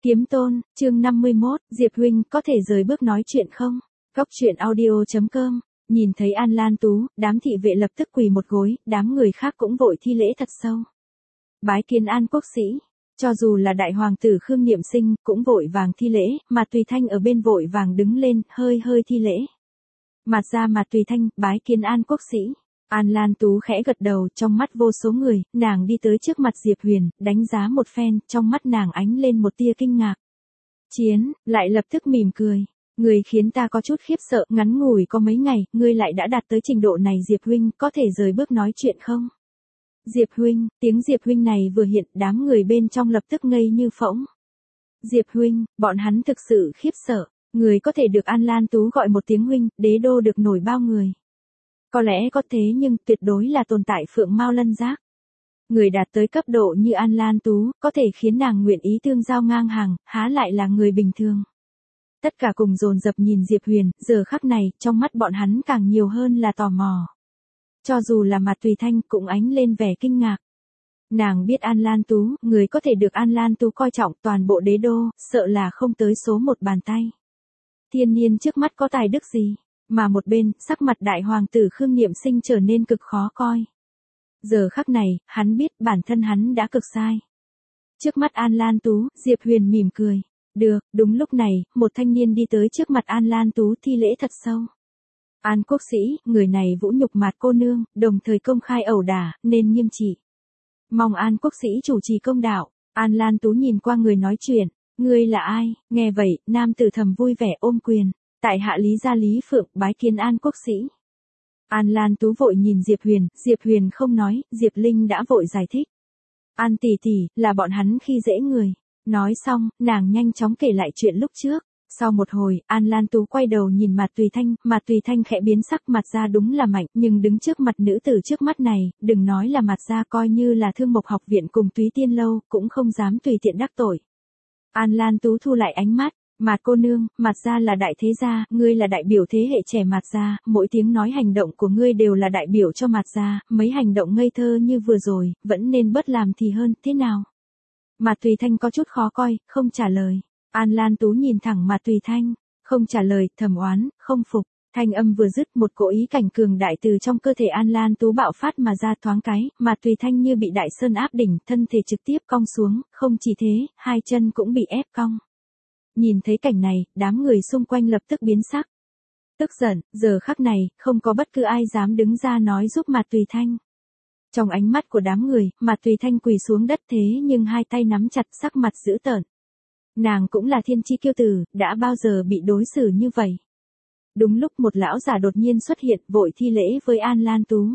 Kiếm Tôn, chương 51, Diệp huynh có thể rời bước nói chuyện không? Góc truyện audio.com. Nhìn thấy An Lan Tú, đám thị vệ lập tức quỳ một gối, đám người khác cũng vội thi lễ thật sâu. Bái kiến An quốc sĩ, cho dù là đại hoàng tử Khương Niệm Sinh cũng vội vàng thi lễ, mà Tùy Thanh ở bên vội vàng đứng lên, hơi thi lễ. Mặt ra mặt Tùy Thanh, bái kiến An quốc sĩ. An Lan Tú khẽ gật đầu, trong mắt vô số người, nàng đi tới trước mặt Diệp Huyền, đánh giá một phen, trong mắt nàng ánh lên một tia kinh ngạc. Chiến, lại lập tức mỉm cười. Người khiến ta có chút khiếp sợ, ngắn ngủi có mấy ngày, ngươi lại đã đạt tới trình độ này. Diệp huynh, có thể rời bước nói chuyện không? Diệp huynh, tiếng Diệp huynh này vừa hiện, đám người bên trong lập tức ngây như phỗng. Diệp huynh, bọn hắn thực sự khiếp sợ, người có thể được An Lan Tú gọi một tiếng huynh, đế đô được nổi bao người. Có lẽ có thế nhưng tuyệt đối là tồn tại phượng mao lân giác. Người đạt tới cấp độ như An Lan Tú, có thể khiến nàng nguyện ý tương giao ngang hàng, há lại là người bình thường. Tất cả cùng dồn dập nhìn Diệp Huyền, giờ khắc này, trong mắt bọn hắn càng nhiều hơn là tò mò. Cho dù là mặt Tùy Thanh cũng ánh lên vẻ kinh ngạc. Nàng biết An Lan Tú, người có thể được An Lan Tú coi trọng toàn bộ đế đô, sợ là không tới số một bàn tay. Thiên niên trước mắt có tài đức gì? Mà một bên, sắc mặt đại hoàng tử Khương Niệm Sinh trở nên cực khó coi. Giờ khắc này, hắn biết bản thân hắn đã cực sai. Trước mắt An Lan Tú, Diệp Huyền mỉm cười. Được, đúng lúc này, một thanh niên đi tới trước mặt An Lan Tú thi lễ thật sâu. An quốc sĩ, người này vũ nhục Mạt cô nương, đồng thời công khai ẩu đả, nên nghiêm trị. Mong An quốc sĩ chủ trì công đạo. An Lan Tú nhìn qua người nói chuyện. Ngươi là ai? Nghe vậy, nam tử thầm vui vẻ ôm quyền. Tại hạ Lý gia Lý Phượng, bái kiến An quốc sĩ. An Lan Tú vội nhìn Diệp Huyền không nói, Diệp Linh đã vội giải thích. An tỷ tỷ, là bọn hắn khi dễ người. Nói xong, nàng nhanh chóng kể lại chuyện lúc trước. Sau một hồi, An Lan Tú quay đầu nhìn mặt Tùy Thanh khẽ biến sắc, mặt ra đúng là mạnh, nhưng đứng trước mặt nữ tử trước mắt này, đừng nói là mặt ra, coi như là Thương Mộc học viện cùng Túy Tiên lâu, cũng không dám tùy tiện đắc tội. An Lan Tú thu lại ánh mắt. Mạt cô nương, Mạt gia là đại thế gia, ngươi là đại biểu thế hệ trẻ Mạt gia, mỗi tiếng nói hành động của ngươi đều là đại biểu cho Mạt gia, mấy hành động ngây thơ như vừa rồi, vẫn nên bớt làm thì hơn, thế nào? Mạt Tùy Thanh có chút khó coi, không trả lời. An Lan Tú nhìn thẳng Mạt Tùy Thanh, không trả lời, thầm oán, không phục. Thanh âm vừa dứt, một cỗ ý cảnh cường đại từ trong cơ thể An Lan Tú bạo phát mà ra, thoáng cái, Mạt Tùy Thanh như bị đại sơn áp đỉnh, thân thể trực tiếp cong xuống, không chỉ thế, hai chân cũng bị ép cong. Nhìn thấy cảnh này, đám người xung quanh lập tức biến sắc. Tức giận, giờ khắc này, không có bất cứ ai dám đứng ra nói giúp Mạt Tùy Thanh. Trong ánh mắt của đám người, Mạt Tùy Thanh quỳ xuống đất thế nhưng hai tay nắm chặt, sắc mặt dữ tợn. Nàng cũng là thiên chi kiêu tử, đã bao giờ bị đối xử như vậy. Đúng lúc một lão giả đột nhiên xuất hiện, vội thi lễ với An Lan Tú.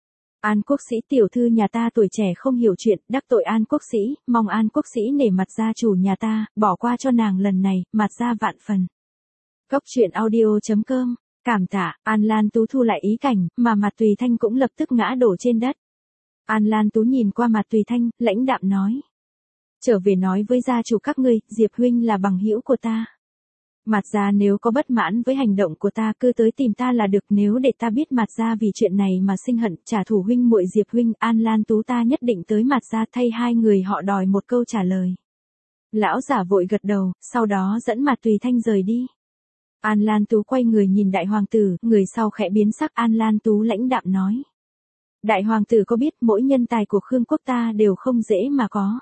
An quốc sĩ, tiểu thư nhà ta tuổi trẻ không hiểu chuyện, đắc tội An quốc sĩ, mong An quốc sĩ nể mặt gia chủ nhà ta, bỏ qua cho nàng lần này, mặt ra vạn phần. Góc truyện audio.com, cảm tạ. An Lan Tú thu lại ý cảnh, mà Mạt Tùy Thanh cũng lập tức ngã đổ trên đất. An Lan Tú nhìn qua Mạt Tùy Thanh, lãnh đạm nói. Trở về nói với gia chủ các ngươi, Diệp huynh là bằng hữu của ta. Mạt gia nếu có bất mãn với hành động của ta, cứ tới tìm ta là được, nếu để ta biết Mạt gia vì chuyện này mà sinh hận, trả thù huynh muội Diệp huynh, An Lan Tú ta nhất định tới Mạt gia thay hai người họ đòi một câu trả lời. Lão giả vội gật đầu, sau đó dẫn Mạt Tùy Thanh rời đi. An Lan Tú quay người nhìn đại hoàng tử, người sau khẽ biến sắc. An Lan Tú lãnh đạm nói. Đại hoàng tử có biết mỗi nhân tài của Khương quốc ta đều không dễ mà có.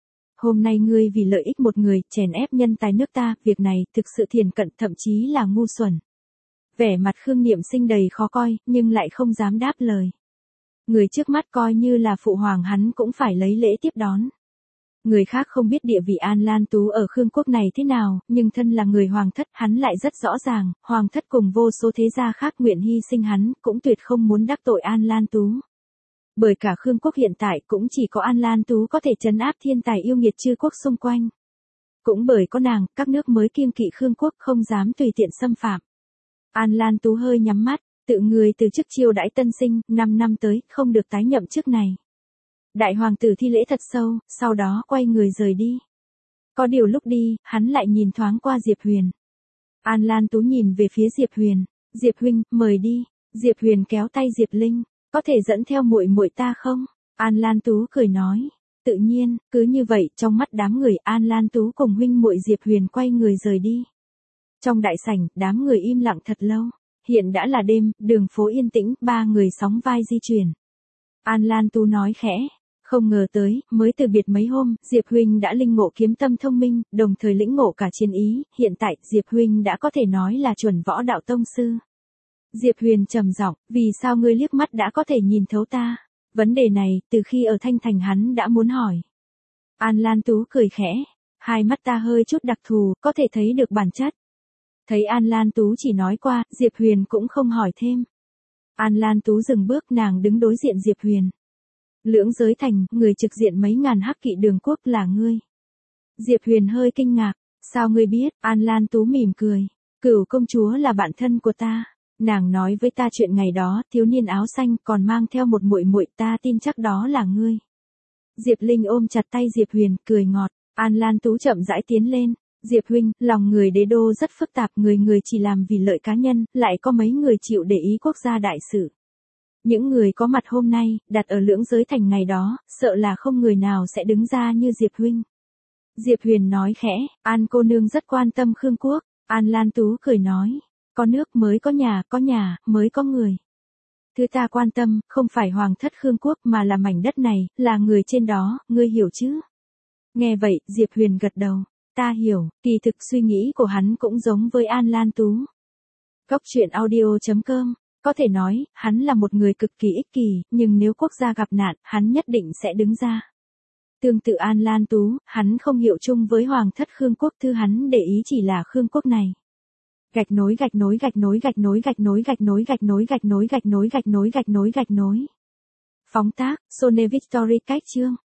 Hôm nay ngươi vì lợi ích một người, chèn ép nhân tài nước ta, việc này thực sự thiển cận, thậm chí là ngu xuẩn. Vẻ mặt Khương Niệm Sinh đầy khó coi, nhưng lại không dám đáp lời. Người trước mắt coi như là phụ hoàng hắn cũng phải lấy lễ tiếp đón. Người khác không biết địa vị An Lan Tú ở Khương quốc này thế nào, nhưng thân là người hoàng thất, hắn lại rất rõ ràng, hoàng thất cùng vô số thế gia khác nguyện hy sinh hắn, cũng tuyệt không muốn đắc tội An Lan Tú. Bởi cả Khương quốc hiện tại cũng chỉ có An Lan Tú có thể trấn áp thiên tài yêu nghiệt chư quốc xung quanh. Cũng bởi có nàng, các nước mới kiêng kỵ Khương quốc không dám tùy tiện xâm phạm. An Lan Tú hơi nhắm mắt, tự người từ chức chiêu đãi tân sinh, 5 năm tới, không được tái nhậm chức này. Đại hoàng tử thi lễ thật sâu, sau đó quay người rời đi. Có điều lúc đi, hắn lại nhìn thoáng qua Diệp Huyền. An Lan Tú nhìn về phía Diệp Huyền. Diệp huynh, mời đi. Diệp Huyền kéo tay Diệp Linh. Có thể dẫn theo muội muội ta không? An Lan Tú cười nói. Tự nhiên, cứ như vậy, trong mắt đám người An Lan Tú cùng huynh muội Diệp Huyền quay người rời đi. Trong đại sảnh, đám người im lặng thật lâu. Hiện đã là đêm, đường phố yên tĩnh, ba người sóng vai di chuyển. An Lan Tú nói khẽ. Không ngờ tới, mới từ biệt mấy hôm, Diệp huynh đã linh ngộ kiếm tâm thông minh, đồng thời lĩnh ngộ cả chiến ý, hiện tại, Diệp huynh đã có thể nói là chuẩn võ đạo tông sư. Diệp Huyền trầm giọng, vì sao ngươi liếc mắt đã có thể nhìn thấu ta? Vấn đề này, từ khi ở Thanh Thành hắn đã muốn hỏi. An Lan Tú cười khẽ, hai mắt ta hơi chút đặc thù, có thể thấy được bản chất. Thấy An Lan Tú chỉ nói qua, Diệp Huyền cũng không hỏi thêm. An Lan Tú dừng bước, nàng đứng đối diện Diệp Huyền. Lưỡng giới thành, người trực diện mấy ngàn hắc kỵ đường quốc là ngươi. Diệp Huyền hơi kinh ngạc, sao ngươi biết? An Lan Tú mỉm cười, Cửu công chúa là bạn thân của ta. Nàng nói với ta chuyện ngày đó, thiếu niên áo xanh còn mang theo một muội muội, ta tin chắc đó là ngươi. Diệp Linh ôm chặt tay Diệp Huyền, cười ngọt. An Lan Tú chậm rãi tiến lên. Diệp huynh, lòng người đế đô rất phức tạp, người người chỉ làm vì lợi cá nhân, lại có mấy người chịu để ý quốc gia đại sự. Những người có mặt hôm nay, đặt ở lưỡng giới thành ngày đó, sợ là không người nào sẽ đứng ra như Diệp huynh. Diệp Huyền nói khẽ, An cô nương rất quan tâm Khương quốc. An Lan Tú cười nói, có nước mới có nhà mới có người. Thứ ta quan tâm, không phải hoàng thất Khương quốc mà là mảnh đất này, là người trên đó, ngươi hiểu chứ? Nghe vậy, Diệp Huyền gật đầu. Ta hiểu, kỳ thực suy nghĩ của hắn cũng giống với An Lan Tú. Góc truyện audio.com. Có thể nói, hắn là một người cực kỳ ích kỷ, nhưng nếu quốc gia gặp nạn, hắn nhất định sẽ đứng ra. Tương tự An Lan Tú, hắn không hiệu chung với hoàng thất Khương quốc, thứ hắn để ý chỉ là Khương quốc này. Gạch nối. Phóng tác, Sone Victory cách chương.